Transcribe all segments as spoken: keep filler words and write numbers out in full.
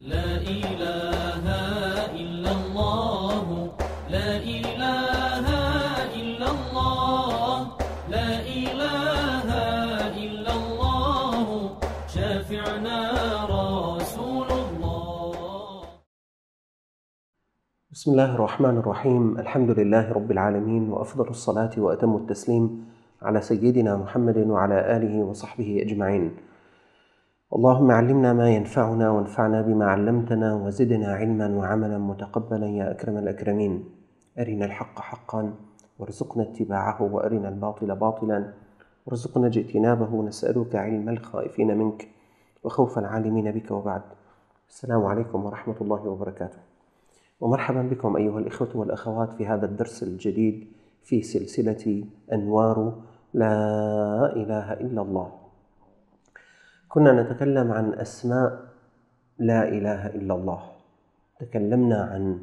لا إله إلا الله لا إله إلا الله لا إله إلا الله شافعنا رسول الله. بسم الله الرحمن الرحيم. الحمد لله رب العالمين، وأفضل الصلاة وأتم التسليم على سيدنا محمد وعلى آله وصحبه أجمعين. اللهم علمنا ما ينفعنا وانفعنا بما علمتنا وزدنا علما وعملا متقبلا يا أكرم الأكرمين. أرنا الحق حقا وارزقنا اتباعه، وأرنا الباطل باطلا وارزقنا اجتنابه. نسألك علم الخائفين منك وخوف العالمين بك، وبعد. السلام عليكم ورحمة الله وبركاته، ومرحبا بكم أيها الإخوة والأخوات في هذا الدرس الجديد في سلسلة أنوار لا إله إلا الله. كنا نتكلم عن أسماء لا إله إلا الله. تكلمنا عن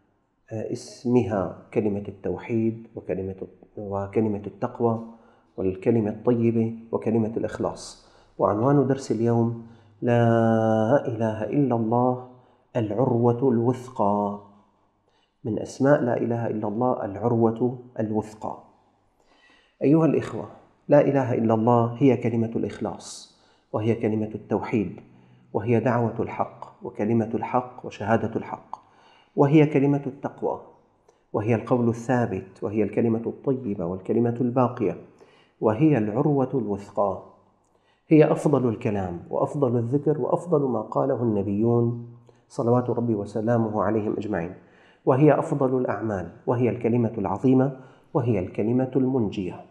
اسمها كلمة التوحيد وكلمة وكلمة التقوى والكلمة الطيبة وكلمة الإخلاص. وعنوان درس اليوم لا إله إلا الله العروة الوثقى. من أسماء لا إله إلا الله العروة الوثقى. أيها الإخوة، لا إله إلا الله هي كلمة الإخلاص، وهي كلمة التوحيد، وهي دعوة الحق وكلمة الحق وشهادة الحق، وهي كلمة التقوى، وهي القول الثابت، وهي الكلمة الطيبة والكلمة الباقية، وهي العروة الوثقى. هي أفضل الكلام وأفضل الذكر وأفضل ما قاله النبيون صلوات ربي وسلامه عليهم أجمعين، وهي أفضل الأعمال، وهي الكلمة العظيمة، وهي الكلمة المنجية.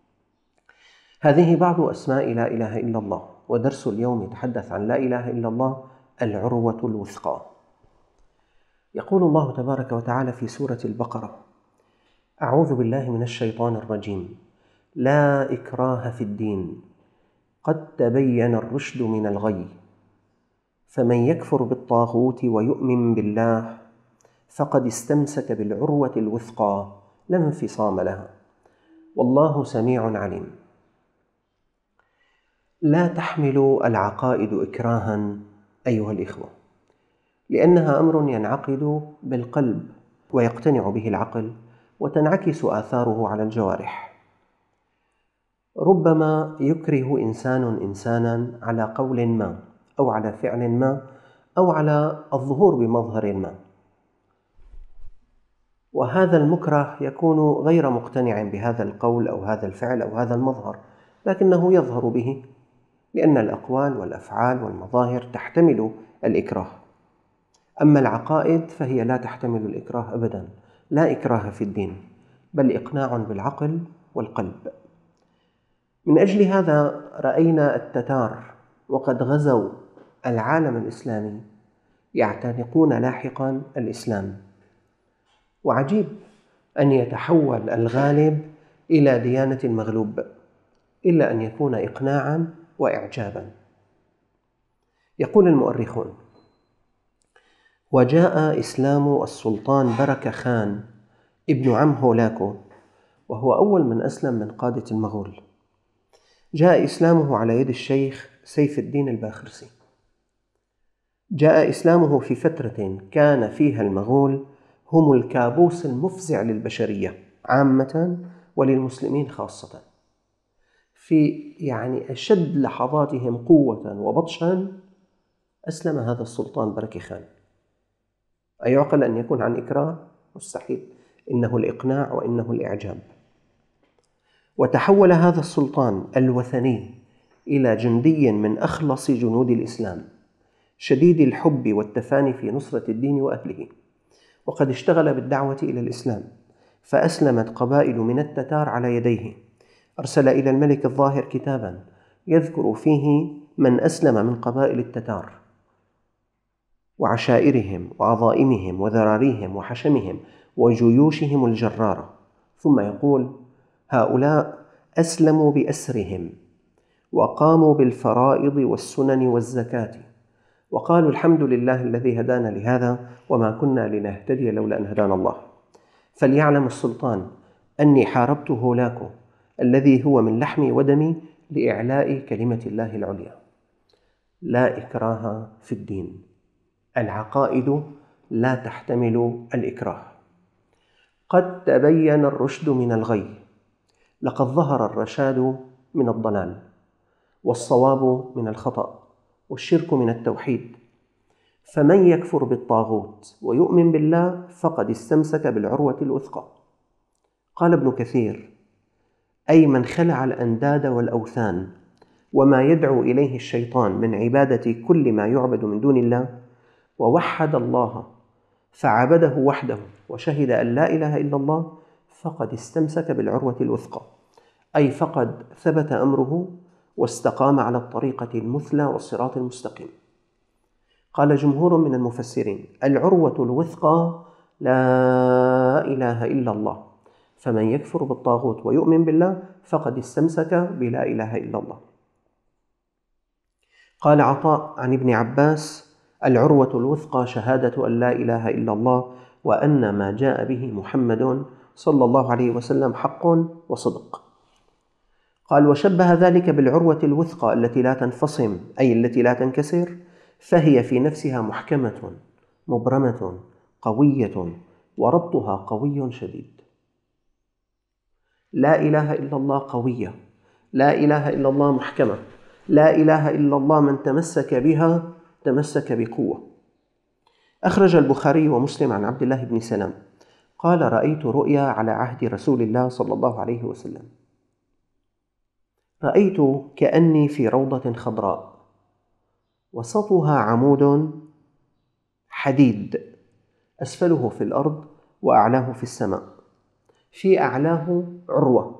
هذه بعض أسماء لا إله إلا الله، ودرس اليوم يتحدث عن لا إله إلا الله العروة الوثقى. يقول الله تبارك وتعالى في سورة البقرة: أعوذ بالله من الشيطان الرجيم، لا إكراه في الدين قد تبين الرشد من الغي، فمن يكفر بالطاغوت ويؤمن بالله فقد استمسك بالعروة الوثقى لا انفصام لها، والله سميع عليم. لا تحمل العقائد إكراها أيها الإخوة، لأنها أمر ينعقد بالقلب ويقتنع به العقل، وتنعكس آثاره على الجوارح. ربما يكره إنسان إنسانا على قول ما، أو على فعل ما، أو على الظهور بمظهر ما، وهذا المكره يكون غير مقتنع بهذا القول أو هذا الفعل أو هذا المظهر، لكنه يظهر به، لأن الأقوال والأفعال والمظاهر تحتمل الإكراه. أما العقائد فهي لا تحتمل الإكراه أبدا. لا إكراه في الدين، بل إقناع بالعقل والقلب. من أجل هذا رأينا التتار وقد غزوا العالم الإسلامي يعتنقون لاحقا الإسلام، وعجيب أن يتحول الغالب إلى ديانة المغلوب، إلا أن يكون إقناعا وإعجابا. يقول المؤرخون: وجاء إسلام السلطان بركة خان ابن عم هولاكو، وهو أول من أسلم من قادة المغول. جاء إسلامه على يد الشيخ سيف الدين الباخرسي. جاء إسلامه في فترة كان فيها المغول هم الكابوس المفزع للبشرية عامة وللمسلمين خاصة. في يعني أشد لحظاتهم قوة وبطشا أسلم هذا السلطان بركة خان. أيعقل أن يكون عن إكراه؟ مستحيل، إنه الإقناع وإنه الإعجاب. وتحول هذا السلطان الوثني إلى جندي من أخلص جنود الإسلام، شديد الحب والتفاني في نصرة الدين وأهله، وقد اشتغل بالدعوة إلى الإسلام، فأسلمت قبائل من التتار على يديه. أرسل إلى الملك الظاهر كتابا يذكر فيه من أسلم من قبائل التتار وعشائرهم وعظائمهم وذراريهم وحشمهم وجيوشهم الجرارة، ثم يقول: هؤلاء أسلموا بأسرهم، وقاموا بالفرائض والسنن والزكاة، وقالوا الحمد لله الذي هدانا لهذا وما كنا لنهتدي لولا أن هدانا الله. فليعلم السلطان أني حاربت هولاكو الذي هو من لحمي ودمي لإعلاء كلمة الله العليا. لا إكراه في الدين، العقائد لا تحتمل الإكراه. قد تبين الرشد من الغي، لقد ظهر الرشاد من الضلال، والصواب من الخطأ، والشرك من التوحيد، فمن يكفر بالطاغوت ويؤمن بالله فقد استمسك بالعروة الوثقى. قال ابن كثير: أي من خلع الأنداد والأوثان وما يدعو إليه الشيطان من عبادة كل ما يعبد من دون الله، ووحد الله فعبده وحده وشهد أن لا إله إلا الله، فقد استمسك بالعروة الوثقى، أي فقد ثبت أمره واستقام على الطريقة المثلى والصراط المستقيم. قال جمهور من المفسرين: العروة الوثقى لا إله إلا الله، فمن يكفر بالطاغوت ويؤمن بالله فقد استمسك بلا إله إلا الله. قال عطاء عن ابن عباس: العروة الوثقى شهادة أن لا إله إلا الله وأن ما جاء به محمد صلى الله عليه وسلم حق وصدق. قال: وشبه ذلك بالعروة الوثقى التي لا تنفصم، أي التي لا تنكسر، فهي في نفسها محكمة مبرمة قوية وربطها قوي شديد. لا إله إلا الله قوية، لا إله إلا الله محكمة، لا إله إلا الله من تمسك بها تمسك بقوة. أخرج البخاري ومسلم عن عبد الله بن سلام قال: رأيت رؤيا على عهد رسول الله صلى الله عليه وسلم، رأيت كأني في روضة خضراء وسطها عمود حديد أسفله في الأرض وأعلاه في السماء، في أعلاه عروة،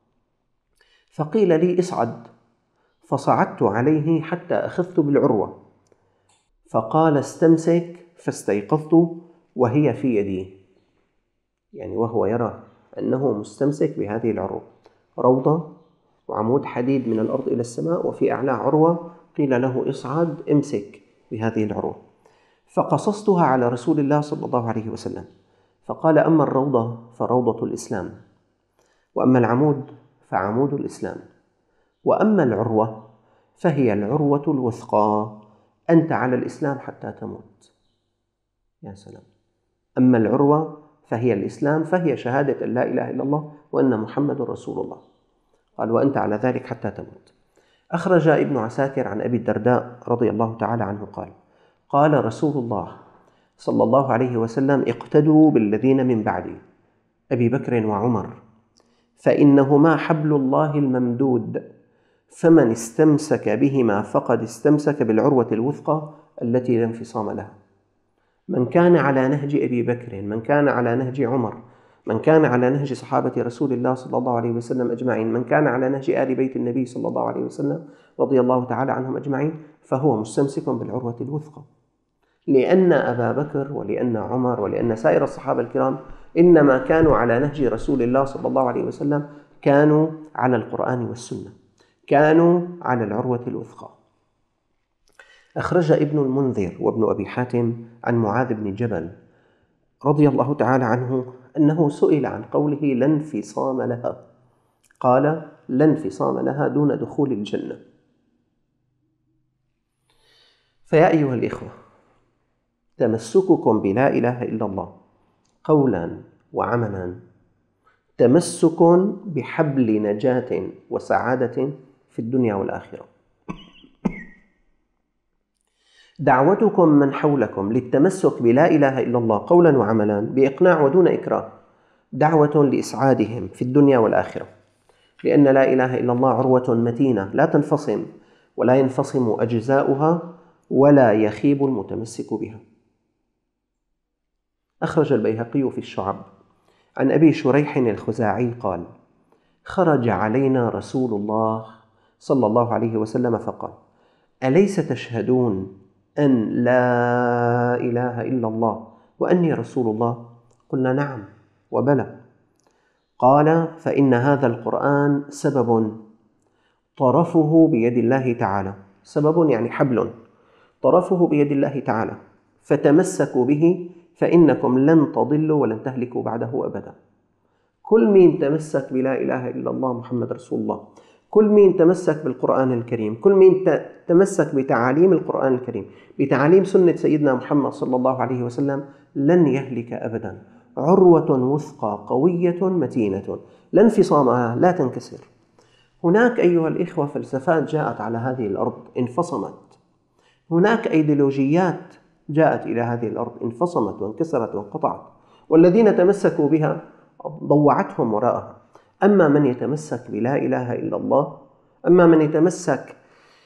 فقيل لي: اصعد، فصعدت عليه حتى أخذت بالعروة، فقال: استمسك، فاستيقظت وهي في يدي، يعني وهو يرى أنه مستمسك بهذه العروة، روضة وعمود حديد من الأرض إلى السماء وفي أعلاه عروة، قيل له: اصعد، امسك بهذه العروة. فقصصتها على رسول الله صلى الله عليه وسلم، فقال: أما الروضة فروضة الإسلام، وأما العمود فعمود الإسلام، وأما العروة فهي العروة الوثقى، أنت على الإسلام حتى تموت. يا سلام! أما العروة فهي الإسلام، فهي شهادة أن لا إله إلا الله وأن محمد رسول الله. قال: وأنت على ذلك حتى تموت. أخرج ابن عساكر عن أبي الدرداء رضي الله تعالى عنه قال: قال رسول الله صلى الله عليه وسلم: اقتدوا بالذين من بعدي، أبي بكر وعمر، فإنهما حبل الله الممدود، فمن استمسك بهما فقد استمسك بالعروة الوثقى التي لا انفصام لها. من كان على نهج أبي بكر، من كان على نهج عمر، من كان على نهج صحابة رسول الله صلى الله عليه وسلم أجمعين، من كان على نهج آل بيت النبي صلى الله عليه وسلم رضي الله تعالى عنهم أجمعين، فهو مستمسك بالعروة الوثقى، لأن أبا بكر ولأن عمر ولأن سائر الصحابة الكرام إنما كانوا على نهج رسول الله صلى الله عليه وسلم، كانوا على القرآن والسنة، كانوا على العروة الوثقى. أخرج ابن المنذر وابن أبي حاتم عن معاذ بن جبل رضي الله تعالى عنه أنه سئل عن قوله لا انفصام لها، قال: لا انفصام لها دون دخول الجنة. فيا أيها الإخوة، تمسككم بلا إله إلا الله قولا وعملا تمسك بحبل نجاة وسعادة في الدنيا والآخرة. دعوتكم من حولكم للتمسك بلا إله إلا الله قولا وعملا بإقناع ودون إكراه دعوة لإسعادهم في الدنيا والآخرة، لأن لا إله إلا الله عروة متينة لا تنفصم ولا ينفصم أجزاؤها ولا يخيب المتمسك بها. أخرج البيهقي في الشعب عن أبي شريح الخزاعي قال: خرج علينا رسول الله صلى الله عليه وسلم فقال: أليس تشهدون أن لا إله إلا الله وأني رسول الله؟ قلنا: نعم وبلى. قال: فإن هذا القرآن سبب طرفه بيد الله تعالى، سبب يعني حبل، طرفه بيد الله تعالى، فتمسكوا به فإنكم لن تضلوا ولن تهلكوا بعده أبدا. كل من تمسك بلا إله إلا الله محمد رسول الله، كل مين تمسك بالقرآن الكريم، كل مين تمسك بتعاليم القرآن الكريم، بتعاليم سنة سيدنا محمد صلى الله عليه وسلم، لن يهلك أبدا. عروة وثقى قوية متينة لا انفصامها، لا تنكسر. هناك أيها الإخوة فلسفات جاءت على هذه الأرض انفصمت، هناك أيديولوجيات جاءت إلى هذه الأرض انفصمت وانكسرت وانقطعت، والذين تمسكوا بها ضوعتهم وراءها. أما من يتمسك بلا إله إلا الله، أما من يتمسك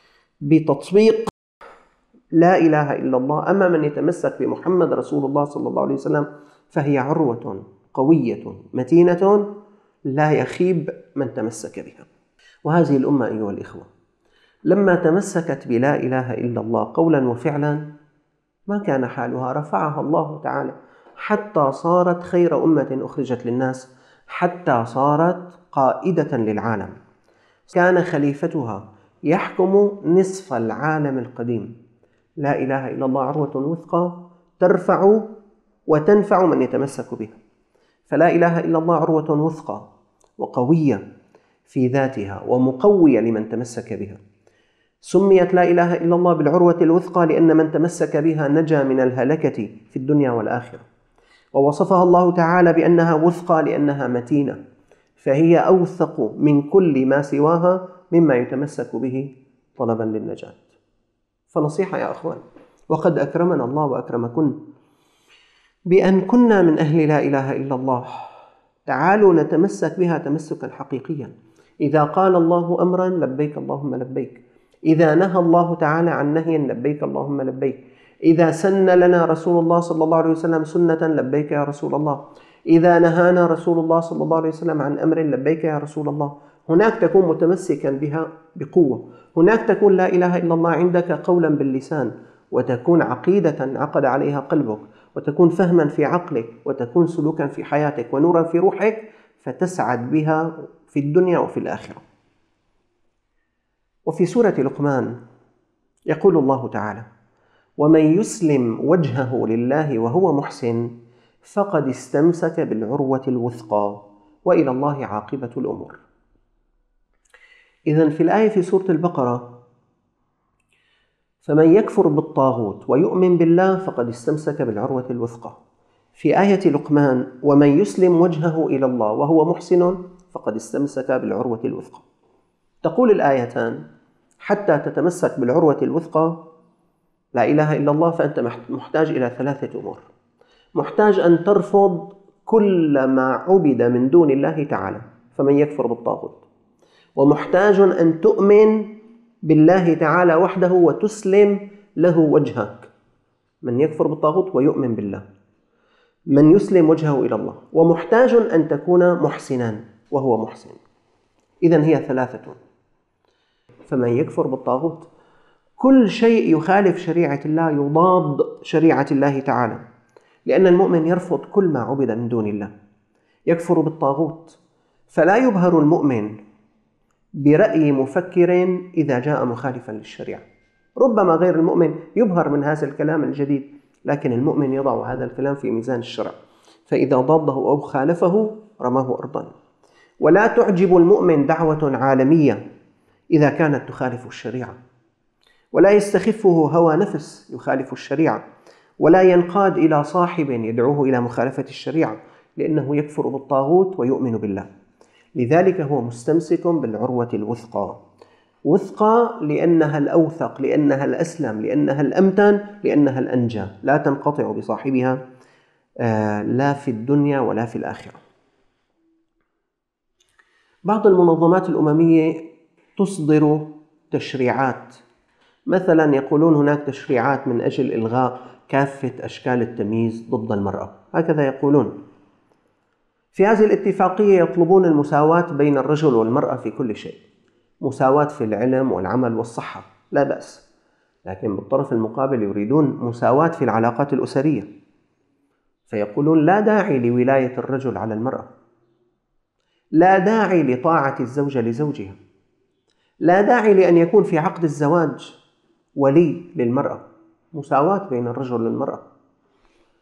بتطبيق لا إله إلا الله، أما من يتمسك بمحمد رسول الله صلى الله عليه وسلم، فهي عروة قوية متينة لا يخيب من تمسك بها. وهذه الأمة أيها الإخوة لما تمسكت بلا إله إلا الله قولا وفعلا ما كان حالها، رفعها الله تعالى حتى صارت خير أمة أخرجت للناس، حتى صارت قائدة للعالم. كان خليفتها يحكم نصف العالم القديم. لا إله إلا الله عروة وثقى ترفع وتنفع من يتمسك بها. فلا إله إلا الله عروة وثقى وقوية في ذاتها ومقوية لمن تمسك بها. سميت لا إله إلا الله بالعروة الوثقى لأن من تمسك بها نجا من الهلكة في الدنيا والآخرة. ووصفها الله تعالى بأنها وثقى لأنها متينة، فهي أوثق من كل ما سواها مما يتمسك به طلبا للنجاة. فنصيحة يا أخوان، وقد أكرمنا الله وأكرمكن بأن كنا من أهل لا إله إلا الله. تعالوا نتمسك بها تمسكا حقيقيا. إذا قال الله أمرا لبيك اللهم لبيك، إذا نهى الله تعالى عن نهي لبيك اللهم لبيك، إذا سن لنا رسول الله صلى الله عليه وسلم سنة لبيك يا رسول الله، إذا نهانا رسول الله صلى الله عليه وسلم عن أمر لبيك يا رسول الله. هناك تكون متمسكا بها بقوة، هناك تكون لا إله إلا الله عندك قولا باللسان، وتكون عقيدة عقد عليها قلبك، وتكون فهما في عقلك، وتكون سلوكا في حياتك، ونورا في روحك، فتسعد بها في الدنيا وفي الآخرة. وفي سورة لقمان يقول الله تعالى: ومن يسلم وجهه لله وهو محسن فقد استمسك بالعروة الوثقى وإلى الله عاقبة الأمور. إذن في الآية في سورة البقرة: فمن يكفر بالطاغوت ويؤمن بالله فقد استمسك بالعروة الوثقى. في آية لقمان: ومن يسلم وجهه إلى الله وهو محسن فقد استمسك بالعروة الوثقى. تقول الآيتان: حتى تتمسك بالعروة الوثقى لا إله إلا الله فأنت محتاج إلى ثلاثة أمور. محتاج أن ترفض كل ما عبد من دون الله تعالى، فمن يكفر بالطاغوت، ومحتاج أن تؤمن بالله تعالى وحده وتسلم له وجهك، من يكفر بالطاغوت ويؤمن بالله، من يسلم وجهه إلى الله، ومحتاج أن تكون محسنا وهو محسن. إذن هي ثلاثة. فمن يكفر بالطاغوت كل شيء يخالف شريعة الله، يضاد شريعة الله تعالى، لأن المؤمن يرفض كل ما عبد من دون الله. يكفر بالطاغوت، فلا يبهر المؤمن برأي مفكر إذا جاء مخالفا للشريعة. ربما غير المؤمن يبهر من هذا الكلام الجديد، لكن المؤمن يضع هذا الكلام في ميزان الشرع، فإذا ضاده أو خالفه رماه أرضا. ولا تعجب المؤمن دعوة عالمية إذا كانت تخالف الشريعة، ولا يستخفه هوى نفس يخالف الشريعة، ولا ينقاد إلى صاحب يدعوه إلى مخالفة الشريعة، لأنه يكفر بالطاغوت ويؤمن بالله. لذلك هو مستمسك بالعروة الوثقى. وثقى لأنها الأوثق، لأنها الأسلم، لأنها الأمتن، لأنها الأنجى، لا تنقطع بصاحبها لا في الدنيا ولا في الآخرة. بعض المنظمات الأممية تصدر تشريعات، مثلا يقولون هناك تشريعات من أجل إلغاء كافة أشكال التمييز ضد المرأة، هكذا يقولون. في هذه الاتفاقية يطلبون المساواة بين الرجل والمرأة في كل شيء، مساواة في العلم والعمل والصحة، لا بأس، لكن بالطرف المقابل يريدون مساواة في العلاقات الأسرية، فيقولون لا داعي لولاية الرجل على المرأة، لا داعي لطاعة الزوجة لزوجها، لا داعي لأن يكون في عقد الزواج ولي للمرأة، مساواة بين الرجل والمرأة،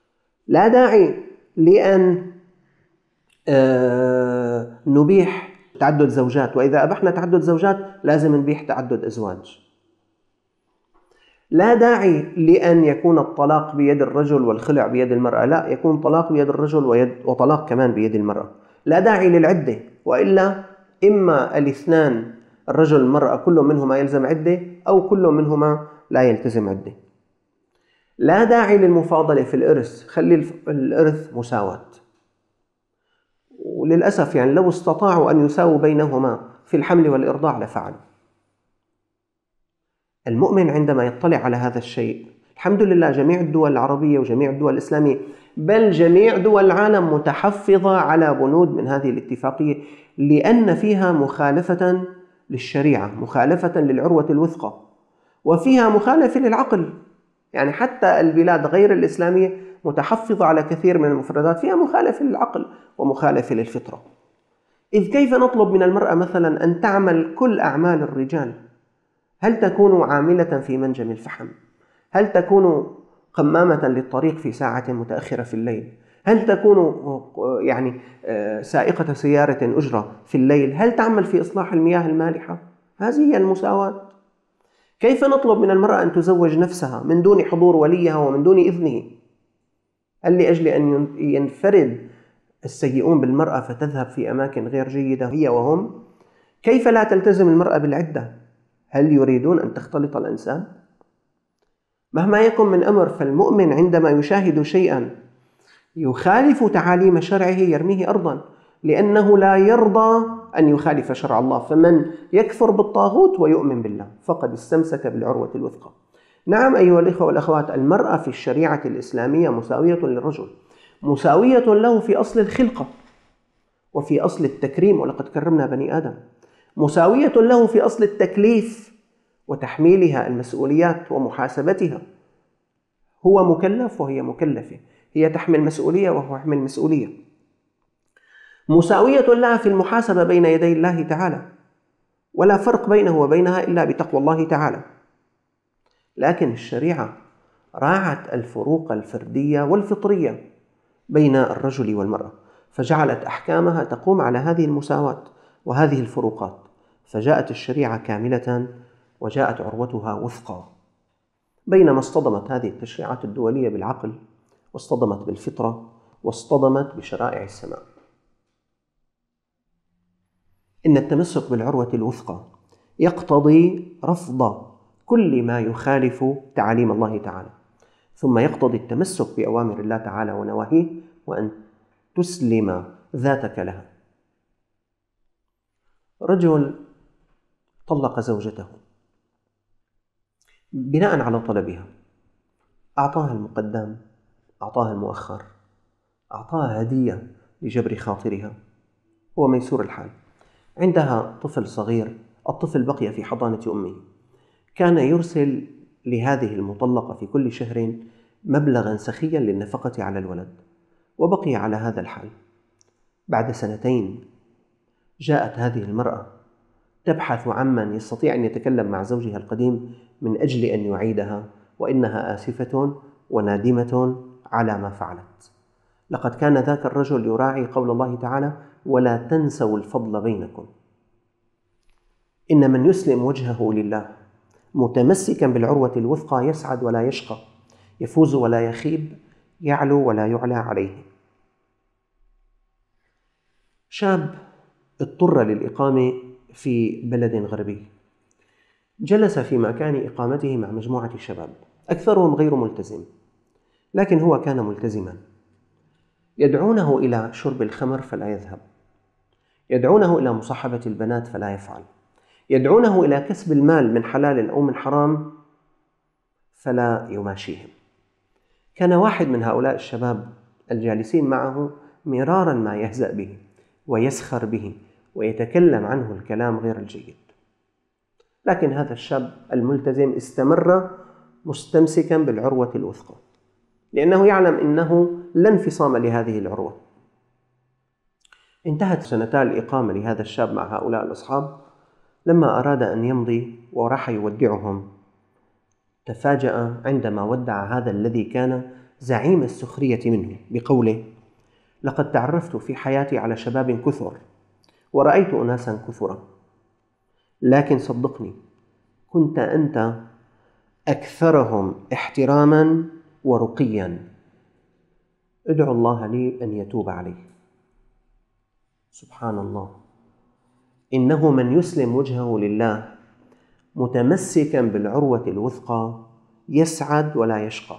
لا داعي لأن نبيح تعدد زوجات، وإذا أبحنا تعدد زوجات لازم نبيح تعدد أزواج. لا داعي لأن يكون الطلاق بيد الرجل والخلع بيد المرأة، لا، يكون طلاق بيد الرجل ويد وطلاق كمان بيد المرأة. لا داعي للعدة، وإلا إما الاثنان الرجل والمرأة كل منهما يلزم عدة، أو كل منهما لا يلتزم عدة. لا داعي للمفاضلة في الإرث، خلي الإرث مساواة. وللأسف يعني لو استطاعوا أن يساووا بينهما في الحمل والإرضاع لفعلوا. المؤمن عندما يطلع على هذا الشيء، الحمد لله جميع الدول العربية وجميع الدول الإسلامية بل جميع دول العالم متحفظة على بنود من هذه الاتفاقية، لأن فيها مخالفة للشريعة، مخالفة للعروة الوثقى، وفيها مخالفة للعقل. يعني حتى البلاد غير الإسلامية متحفظة على كثير من المفردات فيها مخالفة للعقل ومخالفة للفطرة. إذ كيف نطلب من المرأة مثلا أن تعمل كل أعمال الرجال؟ هل تكون عاملة في منجم الفحم؟ هل تكون قمامة للطريق في ساعة متأخرة في الليل؟ هل تكون يعني سائقة سيارة أجرة في الليل؟ هل تعمل في إصلاح المياه المالحة؟ هذه هي المساواة. كيف نطلب من المرأة أن تزوج نفسها من دون حضور وليها ومن دون إذنه؟ هل لأجل أن ينفرد السيئون بالمرأة فتذهب في أماكن غير جيدة هي وهم؟ كيف لا تلتزم المرأة بالعدة؟ هل يريدون أن تختلط الأنساب؟ مهما يكن من أمر، فالمؤمن عندما يشاهد شيئا يخالف تعاليم شرعه يرميه أرضا، لأنه لا يرضى أن يخالف شرع الله. فمن يكفر بالطاغوت ويؤمن بالله فقد استمسك بالعروة الوثقى. نعم أيها الإخوة والأخوات، المرأة في الشريعة الإسلامية مساوية للرجل، مساوية له في أصل الخلقة وفي أصل التكريم، ولقد كرمنا بني آدم، مساوية له في أصل التكليف وتحميلها المسؤوليات ومحاسبتها. هو مكلف وهي مكلفة، هي تحمل مسؤولية وهو يحمل مسؤولية. مساوية لها في المحاسبة بين يدي الله تعالى، ولا فرق بينه وبينها إلا بتقوى الله تعالى. لكن الشريعة راعت الفروق الفردية والفطرية بين الرجل والمرأة، فجعلت أحكامها تقوم على هذه المساواة وهذه الفروقات. فجاءت الشريعة كاملة وجاءت عروتها وثقى، بينما اصطدمت هذه التشريعات الدولية بالعقل، واصطدمت بالفطرة، واصطدمت بشرائع السماء. إن التمسك بالعروة الوثقى يقتضي رفض كل ما يخالف تعاليم الله تعالى، ثم يقتضي التمسك بأوامر الله تعالى ونواهيه، وأن تسلم ذاتك لها. رجل طلق زوجته بناء على طلبها، أعطاها المقدم، أعطاها المؤخر، أعطاها هدية لجبر خاطرها، هو ميسور الحال. عندها طفل صغير، الطفل بقي في حضانة أمه، كان يرسل لهذه المطلقة في كل شهر مبلغا سخيا للنفقة على الولد، وبقي على هذا الحال. بعد سنتين جاءت هذه المرأة تبحث عمن يستطيع أن يتكلم مع زوجها القديم من أجل أن يعيدها، وإنها آسفة ونادمة على ما فعلت. لقد كان ذاك الرجل يراعي قول الله تعالى: ولا تنسوا الفضل بينكم. إن من يسلم وجهه لله متمسكا بالعروة الوثقى يسعد ولا يشقى، يفوز ولا يخيب، يعلو ولا يعلى عليه. شاب اضطر للإقامة في بلد غربي، جلس في مكان إقامته مع مجموعة شباب أكثرهم غير ملتزم، لكن هو كان ملتزما. يدعونه إلى شرب الخمر فلا يذهب، يدعونه إلى مصاحبة البنات فلا يفعل، يدعونه إلى كسب المال من حلال أو من حرام فلا يماشيهم. كان واحد من هؤلاء الشباب الجالسين معه مرارا ما يهزأ به ويسخر به ويتكلم عنه الكلام غير الجيد، لكن هذا الشاب الملتزم استمر مستمسكا بالعروة الوثقى، لأنه يعلم أنه لا انفصام لهذه العروة. انتهت سنتا الإقامة لهذا الشاب مع هؤلاء الأصحاب. لما أراد أن يمضي وراح يودعهم، تفاجأ عندما ودع هذا الذي كان زعيم السخرية منه بقوله: لقد تعرفت في حياتي على شباب كثر، ورأيت أناسا كثرا، لكن صدقني كنت أنت أكثرهم احتراما ورقيا. ادعو الله لي أن يتوب عليه. سبحان الله، إنه من يسلم وجهه لله متمسكا بالعروة الوثقى يسعد ولا يشقى،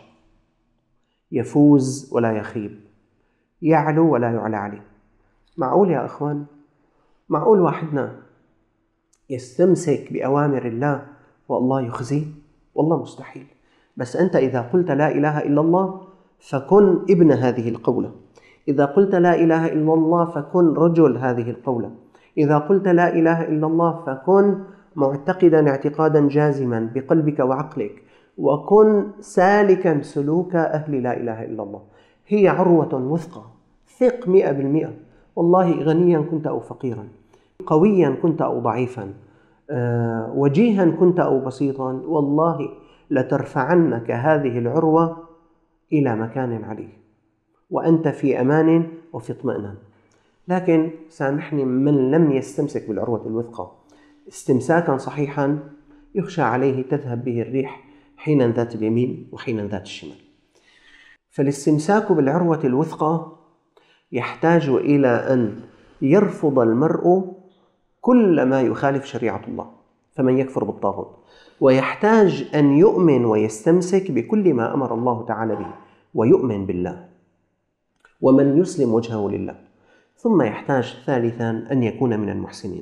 يفوز ولا يخيب، يعلو ولا يعلى عليه. معقول يا أخوان؟ معقول واحدنا يستمسك بأوامر الله والله يخزيه؟ والله مستحيل. بس أنت إذا قلت لا إله إلا الله فكن ابن هذه القولة، إذا قلت لا إله إلا الله فكن رجل هذه القولة، إذا قلت لا إله إلا الله فكن معتقدا اعتقادا جازما بقلبك وعقلك، وكن سالكا سلوك أهل لا إله إلا الله. هي عروة وثقى، ثق مئة بالمئة. والله غنيا كنت أو فقيرا، قويا كنت أو ضعيفا، أه وجيها كنت أو بسيطا، والله لترفعنك هذه العروة إلى مكان عليه وأنت في أمان وفي اطمئنان. لكن سامحني، من لم يستمسك بالعروة الوثقى استمساكا صحيحا يخشى عليه تذهب به الريح حينا ذات اليمين وحينا ذات الشمال. فالاستمساك بالعروة الوثقى يحتاج إلى أن يرفض المرء كل ما يخالف شريعة الله، فمن يكفر بالطاغوت، ويحتاج أن يؤمن ويستمسك بكل ما أمر الله تعالى به ويؤمن بالله، ومن يسلم وجهه لله. ثم يحتاج ثالثا أن يكون من المحسنين،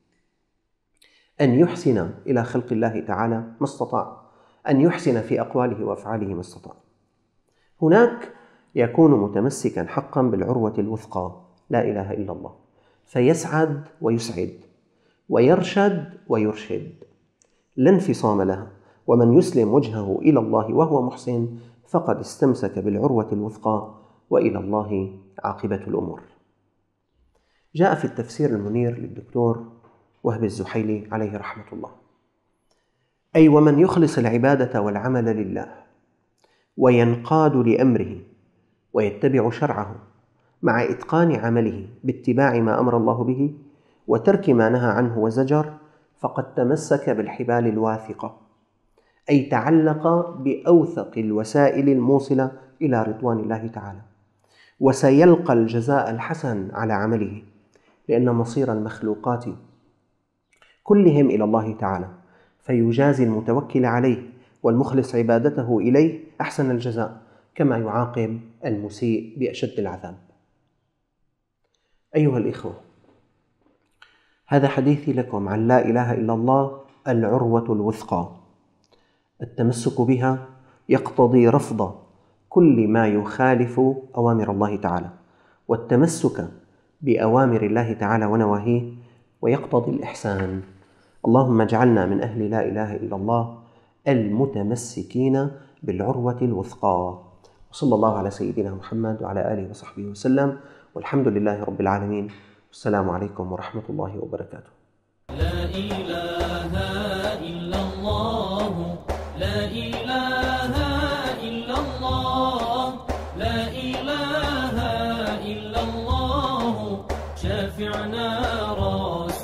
أن يحسن إلى خلق الله تعالى ما استطاع، أن يحسن في أقواله وأفعاله ما استطاع. هناك يكون متمسكا حقا بالعروة الوثقى لا إله إلا الله، فيسعد ويسعد، ويرشد ويرشد، لا انفصام لها. ومن يسلم وجهه إلى الله وهو محسن فقد استمسك بالعروة الوثقى، وإلى الله عاقبة الأمور. جاء في التفسير المنير للدكتور وهب الزحيلي عليه رحمة الله: أي ومن يخلص العبادة والعمل لله وينقاد لأمره ويتبع شرعه مع إتقان عمله باتباع ما أمر الله به وترك ما نهى عنه وزجر، فقد تمسك بالحبال الواثقة، أي تعلق بأوثق الوسائل الموصلة إلى رضوان الله تعالى، وسيلقى الجزاء الحسن على عمله، لأن مصير المخلوقات كلهم إلى الله تعالى، فيجازي المتوكل عليه والمخلص عبادته إليه أحسن الجزاء، كما يعاقب المسيء بأشد العذاب. أيها الإخوة، هذا حديثي لكم عن لا إله إلا الله العروة الوثقى. التمسك بها يقتضي رفض كل ما يخالف أوامر الله تعالى، والتمسك بأوامر الله تعالى ونواهيه، ويقتضي الإحسان. اللهم اجعلنا من أهل لا إله إلا الله المتمسكين بالعروة الوثقى. وصلى الله على سيدنا محمد وعلى آله وصحبه وسلم، والحمد لله رب العالمين. السلام عليكم ورحمة الله وبركاته. لا إله إلا الله، لا إله إلا الله، لا إله إلا الله، شافعنا رسول